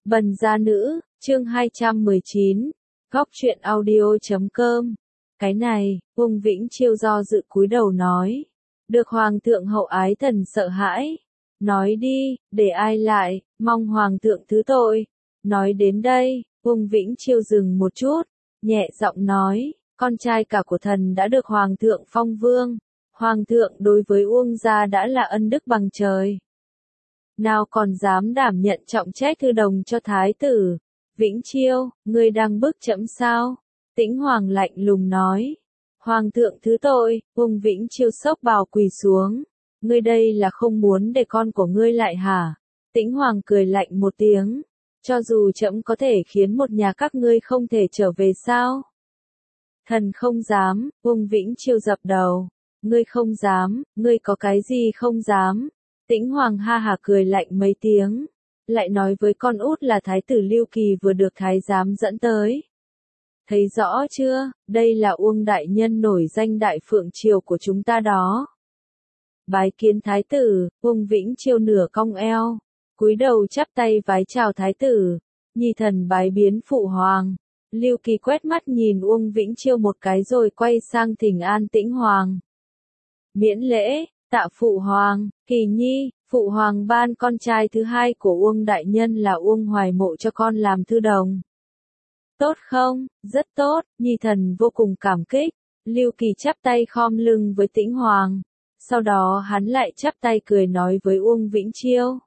Bần gia nữ, chương 219, góc truyện audio.com. Cái này, Uông Vĩnh Chiêu do dự cúi đầu nói. Được Hoàng thượng hậu ái thần sợ hãi. Nói đi, để ai lại, mong Hoàng thượng thứ tội. Nói đến đây, Uông Vĩnh Chiêu dừng một chút, nhẹ giọng nói, con trai cả của thần đã được Hoàng thượng phong vương. Hoàng thượng đối với Uông gia đã là ân đức bằng trời. Nào còn dám đảm nhận trọng trách thư đồng cho thái tử. Vĩnh Chiêu, ngươi đang bức trẫm sao? Tĩnh Hoàng lạnh lùng nói. Hoàng thượng thứ tội, Uông Vĩnh Chiêu xốc bào quỳ xuống. Ngươi đây là không muốn để con của ngươi lại hả? Tĩnh Hoàng cười lạnh một tiếng. Cho dù trẫm có thể khiến một nhà các ngươi không thể trở về sao? Thần không dám, Uông Vĩnh Chiêu dập đầu. Ngươi không dám, ngươi có cái gì không dám? Tĩnh Hoàng ha hà cười lạnh mấy tiếng, lại nói với con út là thái tử Lưu Kỳ vừa được thái giám dẫn tới. Thấy rõ chưa, đây là Uông đại nhân nổi danh đại phượng triều của chúng ta đó. Bái kiến thái tử, Uông Vĩnh Chiêu nửa cong eo, cúi đầu chắp tay vái chào thái tử, nhi thần bái biến phụ hoàng. Lưu Kỳ quét mắt nhìn Uông Vĩnh Chiêu một cái rồi quay sang thỉnh an Tĩnh Hoàng. Miễn lễ. Tạ phụ hoàng, Kỳ nhi, phụ hoàng ban con trai thứ hai của Uông đại nhân là Uông Hoài Mộ cho con làm thư đồng. Tốt không? Rất tốt, nhi thần vô cùng cảm kích. Lưu Kỳ chắp tay khom lưng với Tĩnh Hoàng. Sau đó hắn lại chắp tay cười nói với Uông Vĩnh Chiêu.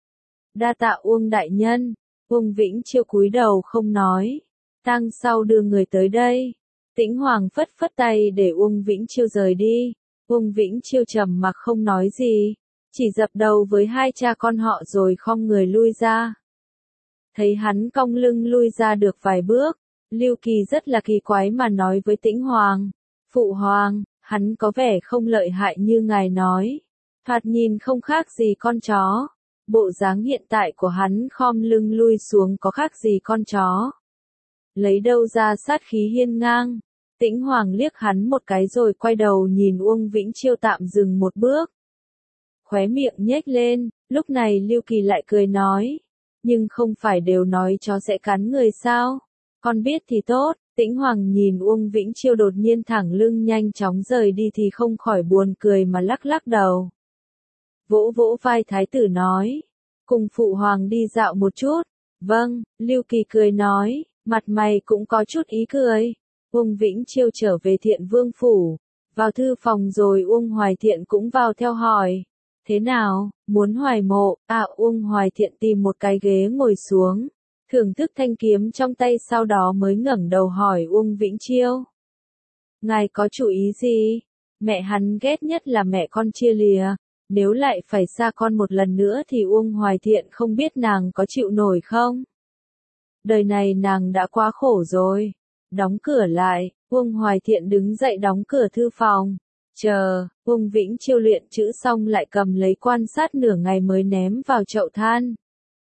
Đa tạ Uông đại nhân. Uông Vĩnh Chiêu cúi đầu không nói. Tang sau đưa người tới đây. Tĩnh Hoàng phất phất tay để Uông Vĩnh Chiêu rời đi. Uông Vĩnh Chiêu trầm mặc không nói gì, chỉ dập đầu với hai cha con họ rồi khom người lui ra. Thấy hắn cong lưng lui ra được vài bước, Lưu Kỳ rất là kỳ quái mà nói với Tĩnh Hoàng, phụ hoàng, hắn có vẻ không lợi hại như ngài nói, thoạt nhìn không khác gì con chó, bộ dáng hiện tại của hắn khom lưng lui xuống có khác gì con chó. Lấy đâu ra sát khí hiên ngang. Tĩnh Hoàng liếc hắn một cái rồi quay đầu nhìn Uông Vĩnh Chiêu tạm dừng một bước. Khóe miệng nhếch lên, lúc này Lưu Kỳ lại cười nói. Nhưng không phải đều nói chó sẽ cắn người sao? Con biết thì tốt, Tĩnh Hoàng nhìn Uông Vĩnh Chiêu đột nhiên thẳng lưng nhanh chóng rời đi thì không khỏi buồn cười mà lắc lắc đầu. Vỗ vỗ vai thái tử nói. Cùng phụ hoàng đi dạo một chút. Vâng, Lưu Kỳ cười nói, mặt mày cũng có chút ý cười. Uông Vĩnh Chiêu trở về Thiện Vương phủ, vào thư phòng rồi Uông Hoài Thiện cũng vào theo hỏi. Thế nào, muốn Hoài Mộ? Uông Hoài Thiện tìm một cái ghế ngồi xuống, thưởng thức thanh kiếm trong tay sau đó mới ngẩng đầu hỏi Uông Vĩnh Chiêu. Ngài có chủ ý gì? Mẹ hắn ghét nhất là mẹ con chia lìa, nếu lại phải xa con một lần nữa thì Uông Hoài Thiện không biết nàng có chịu nổi không? Đời này nàng đã quá khổ rồi. Đóng cửa lại, Uông Hoài Thiện đứng dậy đóng cửa thư phòng. Chờ, Uông Vĩnh Chiêu luyện chữ xong lại cầm lấy quan sát nửa ngày mới ném vào chậu than.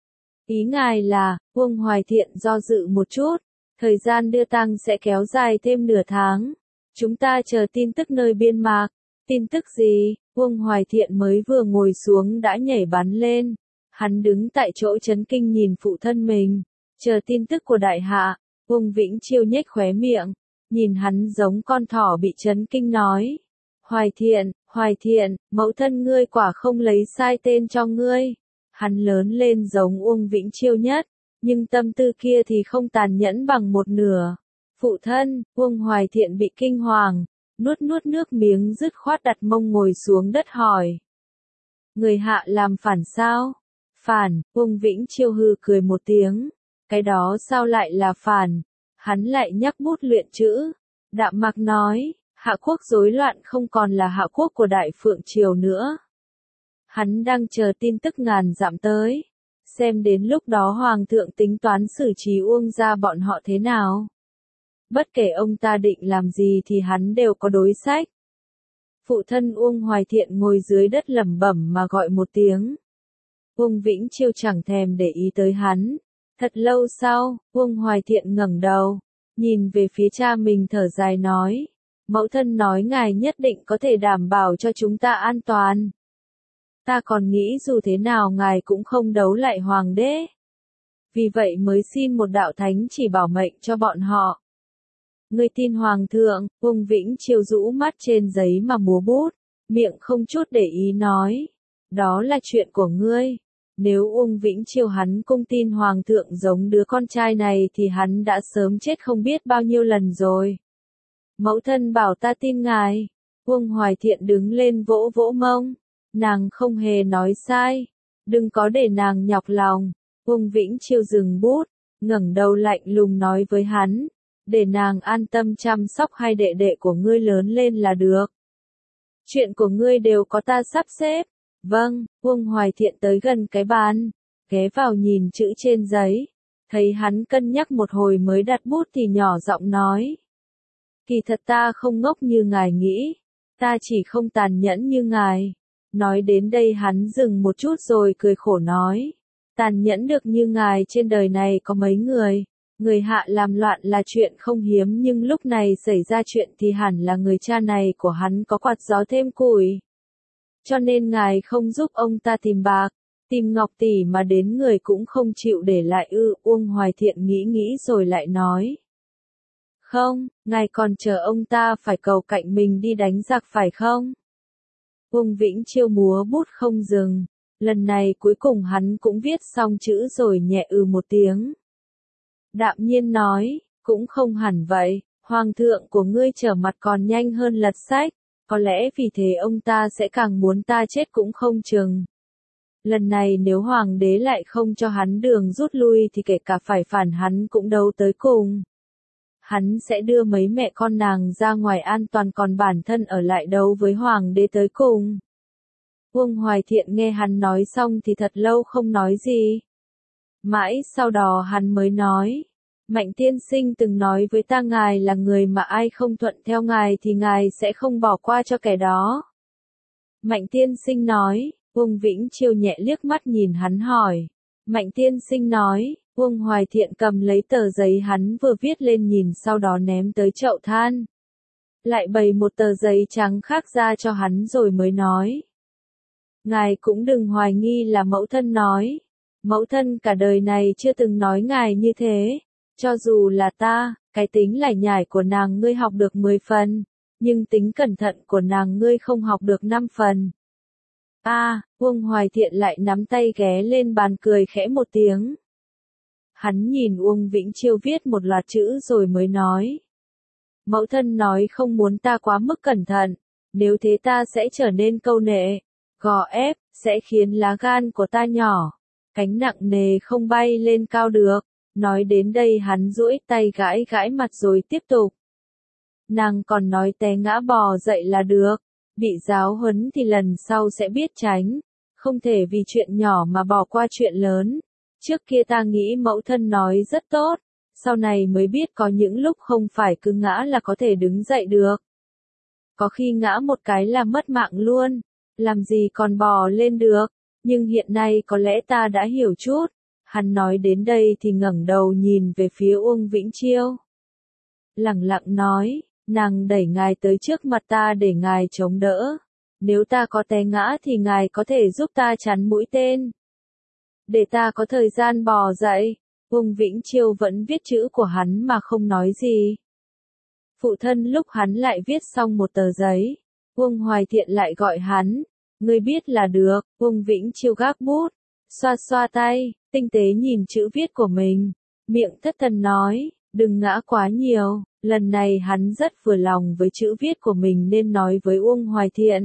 Ý ngài là, Uông Hoài Thiện do dự một chút, thời gian đưa tang sẽ kéo dài thêm nửa tháng. Chúng ta chờ tin tức nơi biên mạc. Tin tức gì? Uông Hoài Thiện mới vừa ngồi xuống đã nhảy bắn lên. Hắn đứng tại chỗ chấn kinh nhìn phụ thân mình. Chờ tin tức của đại hạ. Uông Vĩnh Chiêu nhếch khóe miệng, nhìn hắn giống con thỏ bị chấn kinh nói. Hoài Thiện, mẫu thân ngươi quả không lấy sai tên cho ngươi. Hắn lớn lên giống Uông Vĩnh Chiêu nhất, nhưng tâm tư kia thì không tàn nhẫn bằng một nửa. Phụ thân, Uông Hoài Thiện bị kinh hoàng, nuốt nước miếng dứt khoát đặt mông ngồi xuống đất hỏi. Người hạ làm phản sao? Phản, Uông Vĩnh Chiêu hừ cười một tiếng. Cái đó sao lại là phản? Hắn lại nhắc bút luyện chữ. Đạm Mạc nói, hạ quốc rối loạn không còn là hạ quốc của Đại Phượng Triều nữa. Hắn đang chờ tin tức ngàn dặm tới. Xem đến lúc đó Hoàng thượng tính toán xử trí Uông gia bọn họ thế nào. Bất kể ông ta định làm gì thì hắn đều có đối sách. Phụ thân Uông Hoài Thiện ngồi dưới đất lẩm bẩm mà gọi một tiếng. Uông Vĩnh Chiêu chẳng thèm để ý tới hắn. Thật lâu sau, Uông Hoài Thiện ngẩng đầu, nhìn về phía cha mình thở dài nói, mẫu thân nói ngài nhất định có thể đảm bảo cho chúng ta an toàn. Ta còn nghĩ dù thế nào ngài cũng không đấu lại hoàng đế. vì vậy mới xin một đạo thánh chỉ bảo mệnh cho bọn họ. Ngươi tin Hoàng thượng, Uông Vĩnh Chiêu rũ mắt trên giấy mà múa bút, miệng không chút để ý nói. Đó là chuyện của ngươi. Nếu Uông Vĩnh Chiêu hắn cung tin Hoàng thượng giống đứa con trai này thì hắn đã sớm chết không biết bao nhiêu lần rồi. Mẫu thân bảo ta tin ngài. Uông Hoài Thiện đứng lên vỗ vỗ mông. Nàng không hề nói sai. Đừng có để nàng nhọc lòng. Uông Vĩnh Chiêu dừng bút, ngẩng đầu lạnh lùng nói với hắn. Để nàng an tâm chăm sóc hai đệ đệ của ngươi lớn lên là được. Chuyện của ngươi đều có ta sắp xếp. Vâng, Uông Hoài Thiện tới gần cái bàn, ghé vào nhìn chữ trên giấy. Thấy hắn cân nhắc một hồi mới đặt bút thì nhỏ giọng nói. Kỳ thật ta không ngốc như ngài nghĩ, ta chỉ không tàn nhẫn như ngài. Nói đến đây hắn dừng một chút rồi cười khổ nói. Tàn nhẫn được như ngài trên đời này có mấy người. Người hạ làm loạn là chuyện không hiếm nhưng lúc này xảy ra chuyện thì hẳn là người cha này của hắn có quạt gió thêm củi. Cho nên ngài không giúp ông ta tìm bạc, tìm ngọc tỷ mà đến người cũng không chịu để lại ư. Uông Hoài Thiện nghĩ nghĩ rồi lại nói. Không, ngài còn chờ ông ta phải cầu cạnh mình đi đánh giặc phải không? Uông Vĩnh Chiêu múa bút không dừng, lần này cuối cùng hắn cũng viết xong chữ rồi nhẹ một tiếng. Đạm nhiên nói, cũng không hẳn vậy, Hoàng thượng của ngươi trở mặt còn nhanh hơn lật sách, có lẽ vì thế ông ta sẽ càng muốn ta chết cũng không chừng. Lần này nếu Hoàng đế lại không cho hắn đường rút lui thì kể cả phải phản hắn cũng đấu tới cùng. Hắn sẽ đưa mấy mẹ con nàng ra ngoài an toàn còn bản thân ở lại đấu với Hoàng đế tới cùng. Uông Hoài Thiện nghe hắn nói xong thì thật lâu không nói gì. Mãi sau đó hắn mới nói. Mạnh tiên sinh từng nói với ta ngài là người mà ai không thuận theo ngài thì ngài sẽ không bỏ qua cho kẻ đó. Mạnh tiên sinh nói, Uông Vĩnh Chiêu nhẹ liếc mắt nhìn hắn hỏi. Mạnh tiên sinh nói, Uông Hoài Thiện cầm lấy tờ giấy hắn vừa viết lên nhìn sau đó ném tới chậu than. Lại bày một tờ giấy trắng khác ra cho hắn rồi mới nói. Ngài cũng đừng hoài nghi là mẫu thân nói. Mẫu thân cả đời này chưa từng nói ngài như thế. Cho dù là ta, cái tính lải nhải của nàng ngươi học được 10 phần, nhưng tính cẩn thận của nàng ngươi không học được 5 phần. Uông Hoài Thiện lại nắm tay ghé lên bàn cười khẽ một tiếng. Hắn nhìn Uông Vĩnh Chiêu viết một loạt chữ rồi mới nói. Mẫu thân nói không muốn ta quá mức cẩn thận, nếu thế ta sẽ trở nên câu nệ, gò ép, sẽ khiến lá gan của ta nhỏ, cánh nặng nề không bay lên cao được. Nói đến đây hắn duỗi tay gãi gãi mặt rồi tiếp tục. Nàng còn nói té ngã bò dậy là được, bị giáo huấn thì lần sau sẽ biết tránh, không thể vì chuyện nhỏ mà bỏ qua chuyện lớn. Trước kia ta nghĩ mẫu thân nói rất tốt, sau này mới biết có những lúc không phải cứ ngã là có thể đứng dậy được. Có khi ngã một cái là mất mạng luôn, làm gì còn bò lên được, nhưng hiện nay có lẽ ta đã hiểu chút. Hắn nói đến đây thì ngẩng đầu nhìn về phía Uông Vĩnh Chiêu. Lẳng lặng nói, nàng đẩy ngài tới trước mặt ta để ngài chống đỡ. Nếu ta có té ngã thì ngài có thể giúp ta chắn mũi tên. Để ta có thời gian bò dậy. Uông Vĩnh Chiêu vẫn viết chữ của hắn mà không nói gì. Phụ thân lúc hắn lại viết xong một tờ giấy. Uông Hoài Thiện lại gọi hắn. Ngươi biết là được. Uông Vĩnh Chiêu gác bút. Xoa xoa tay, tinh tế nhìn chữ viết của mình. Miệng thất thần nói, đừng ngã quá nhiều. Lần này hắn rất vừa lòng với chữ viết của mình nên nói với Uông Hoài Thiện.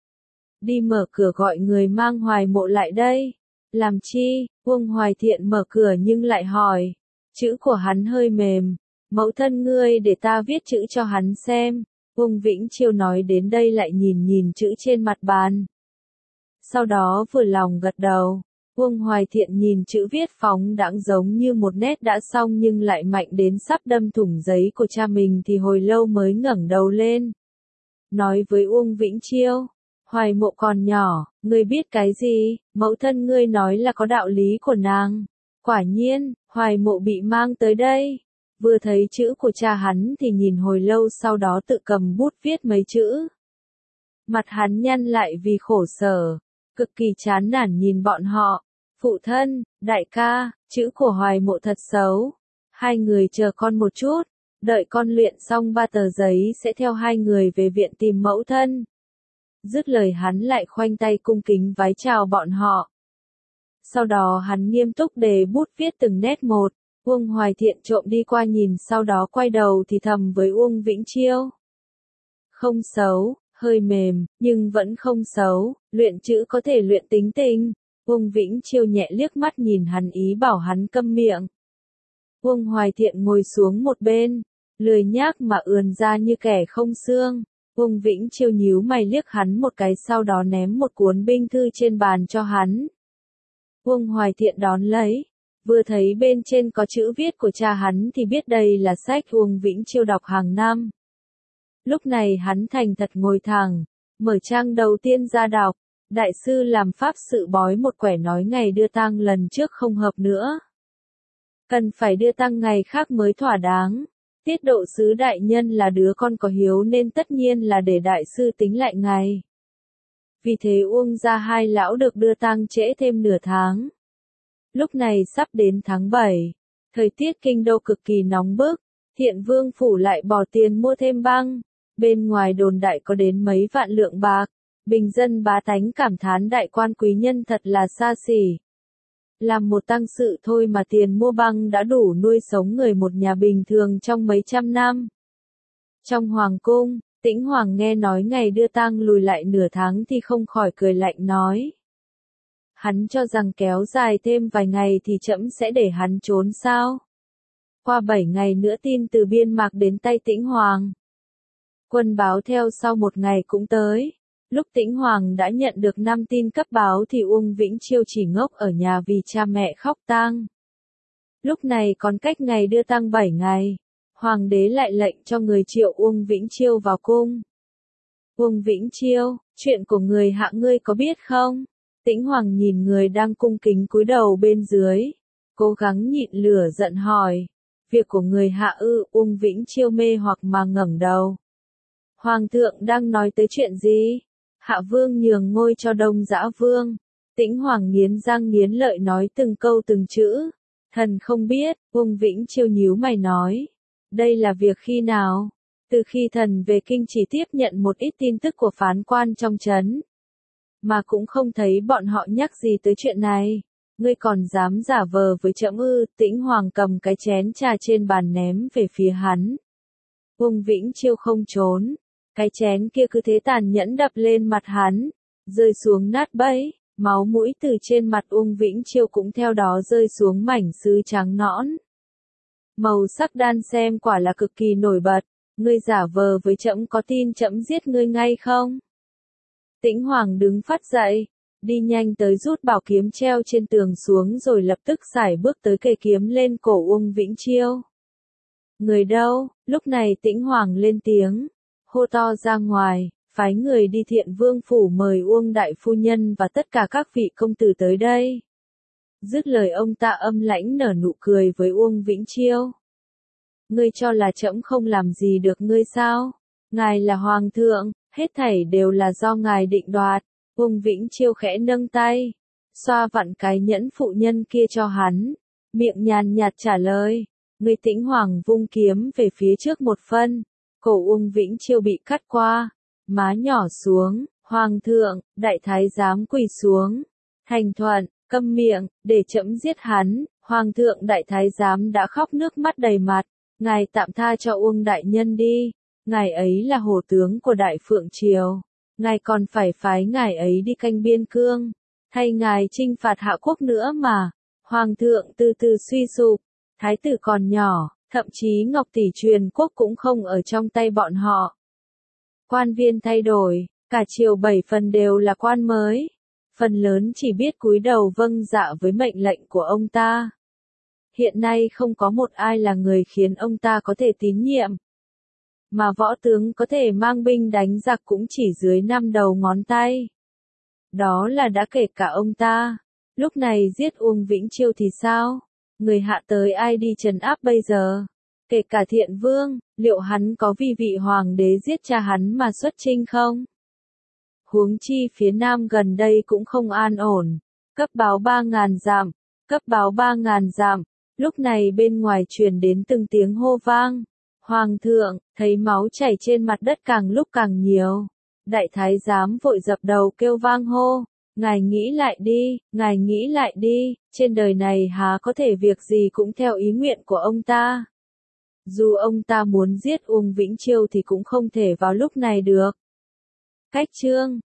Đi mở cửa gọi người mang Hoài Mộ lại đây. Làm chi? Uông Hoài Thiện mở cửa nhưng lại hỏi. Chữ của hắn hơi mềm. Mẫu thân ngươi để ta viết chữ cho hắn xem. Uông Vĩnh Chiêu nói đến đây lại nhìn chữ trên mặt bàn. Sau đó vừa lòng gật đầu. Uông Hoài Thiện nhìn chữ viết phóng đãng giống như một nét đã xong nhưng lại mạnh đến sắp đâm thủng giấy của cha mình thì hồi lâu mới ngẩng đầu lên. Nói với Uông Vĩnh Chiêu, Hoài Mộ còn nhỏ, ngươi biết cái gì, mẫu thân ngươi nói là có đạo lý của nàng. Quả nhiên, Hoài Mộ bị mang tới đây. Vừa thấy chữ của cha hắn thì nhìn hồi lâu sau đó tự cầm bút viết mấy chữ. Mặt hắn nhăn lại vì khổ sở, cực kỳ chán nản nhìn bọn họ. Phụ thân, đại ca, Chữ của Hoài Mộ thật xấu. Hai người chờ con một chút, đợi con luyện xong 3 tờ giấy sẽ theo hai người về viện tìm mẫu thân. Dứt lời hắn lại khoanh tay cung kính vái chào bọn họ. Sau đó hắn nghiêm túc đề bút viết từng nét một. Uông Hoài Thiện trộm đi qua nhìn, sau đó quay đầu thì thầm với Uông Vĩnh Chiêu. Không xấu, hơi mềm, nhưng vẫn không xấu, luyện chữ có thể luyện tính tình. Uông Vĩnh Chiêu nhẹ liếc mắt nhìn hắn ý bảo hắn câm miệng. Uông Hoài Thiện ngồi xuống một bên, lười nhác mà ườn ra như kẻ không xương. Uông Vĩnh Chiêu nhíu mày liếc hắn một cái, sau đó ném một cuốn binh thư trên bàn cho hắn. Uông Hoài Thiện đón lấy, vừa thấy bên trên có chữ viết của cha hắn thì biết đây là sách Uông Vĩnh Chiêu đọc hàng năm. Lúc này hắn thành thật ngồi thẳng, mở trang đầu tiên ra đọc. Đại sư làm pháp sự bói một quẻ nói ngày đưa tang lần trước không hợp nữa. Cần phải đưa tang ngày khác mới thỏa đáng. Tiết Độ sứ đại nhân là đứa con có hiếu nên tất nhiên là để đại sư tính lại ngày. Vì thế Uông gia hai lão được đưa tang trễ thêm nửa tháng. Lúc này sắp đến tháng 7, thời tiết kinh đô cực kỳ nóng bức, Thiện Vương phủ lại bỏ tiền mua thêm băng. Bên ngoài đồn đại có đến mấy vạn lượng bạc. Bình dân bá tánh cảm thán đại quan quý nhân thật là xa xỉ. Làm một tang sự thôi mà tiền mua băng đã đủ nuôi sống người một nhà bình thường trong mấy trăm năm. Trong hoàng cung, Tĩnh Hoàng nghe nói ngày đưa tang lùi lại nửa tháng thì không khỏi cười lạnh nói. Hắn cho rằng kéo dài thêm vài ngày thì trẫm sẽ để hắn trốn sao? Qua 7 ngày nữa tin từ Biên Mạc đến tay Tĩnh Hoàng. Quân báo theo sau một ngày cũng tới. Lúc Tĩnh Hoàng đã nhận được 5 tin cấp báo thì Uông Vĩnh Chiêu chỉ ngốc ở nhà vì cha mẹ khóc tang. Lúc này còn cách ngày đưa tang 7 ngày, Hoàng đế lại lệnh cho người triệu Uông Vĩnh Chiêu vào cung. Uông Vĩnh Chiêu, chuyện của người hạ ngươi có biết không? Tĩnh Hoàng nhìn người đang cung kính cúi đầu bên dưới, cố gắng nhịn lửa giận hỏi. Việc của người hạ ư? Uông Vĩnh Chiêu mê hoặc mà ngẩng đầu. Hoàng thượng đang nói tới chuyện gì? Hạ vương nhường ngôi cho Đông Dã vương. Tĩnh Hoàng nghiến răng nghiến lợi nói từng câu từng chữ. Thần không biết. Uông Vĩnh Chiêu nhíu mày nói. Đây là việc khi nào? Từ khi thần về kinh chỉ tiếp nhận một ít tin tức của phán quan trong trấn, mà cũng không thấy bọn họ nhắc gì tới chuyện này. Ngươi còn dám giả vờ với trẫm ư? Tĩnh Hoàng cầm cái chén trà trên bàn ném về phía hắn. Uông Vĩnh Chiêu không trốn. Cái chén kia cứ thế tàn nhẫn đập lên mặt hắn, rơi xuống nát bấy, máu mũi từ trên mặt Uông Vĩnh Chiêu cũng theo đó rơi xuống mảnh sứ trắng nõn. Màu sắc đan xem quả là cực kỳ nổi bật, ngươi giả vờ với trẫm có tin trẫm giết ngươi ngay không? Tĩnh Hoàng đứng phát dậy, đi nhanh tới rút bảo kiếm treo trên tường xuống rồi lập tức sải bước tới kề kiếm lên cổ Uông Vĩnh Chiêu. Người đâu? Lúc này Tĩnh Hoàng lên tiếng. Hô to ra ngoài, phái người đi Thiện Vương phủ mời Uông đại phu nhân và tất cả các vị công tử tới đây. Dứt lời ông ta âm lãnh nở nụ cười với Uông Vĩnh Chiêu. Ngươi cho là trẫm không làm gì được ngươi sao? Ngài là hoàng thượng, hết thảy đều là do ngài định đoạt. Uông Vĩnh Chiêu khẽ nâng tay, xoa vặn cái nhẫn phụ nhân kia cho hắn, miệng nhàn nhạt trả lời. Người Tĩnh Hoàng vung kiếm về phía trước một phân. Cổ Uông Vĩnh Chiêu bị cắt qua, má nhỏ xuống, Hoàng thượng, đại thái giám quỳ xuống, thành thuận, câm miệng, để trẫm giết hắn. Hoàng thượng đại thái giám đã khóc nước mắt đầy mặt, ngài tạm tha cho Uông đại nhân đi, ngài ấy là hổ tướng của Đại Phượng Triều, ngài còn phải phái ngài ấy đi canh biên cương, thay ngài chinh phạt Hạ quốc nữa mà. Hoàng thượng từ từ suy sụp, thái tử còn nhỏ. Thậm chí Ngọc tỷ truyền quốc cũng không ở trong tay bọn họ. Quan viên thay đổi, cả triều 7 phần đều là quan mới. Phần lớn chỉ biết cúi đầu vâng dạ với mệnh lệnh của ông ta. Hiện nay không có một ai là người khiến ông ta có thể tín nhiệm. Mà võ tướng có thể mang binh đánh giặc cũng chỉ dưới 5 đầu ngón tay. Đó là đã kể cả ông ta. Lúc này giết Uông Vĩnh Chiêu thì sao? Người hạ tới ai đi trấn áp bây giờ? Kể cả Thiện Vương, liệu hắn có vì vị hoàng đế giết cha hắn mà xuất chinh không? Huống chi phía nam gần đây cũng không an ổn, cấp báo 3.000 dặm, Cấp báo 3.000 dặm, lúc này bên ngoài truyền đến từng tiếng hô vang. Hoàng thượng, thấy máu chảy trên mặt đất càng lúc càng nhiều. Đại thái giám vội dập đầu kêu vang hô. Ngài nghĩ lại đi, ngài nghĩ lại đi, trên đời này há có thể việc gì cũng theo ý nguyện của ông ta. Dù ông ta muốn giết Uông Vĩnh Chiêu thì cũng không thể vào lúc này được. Cách chương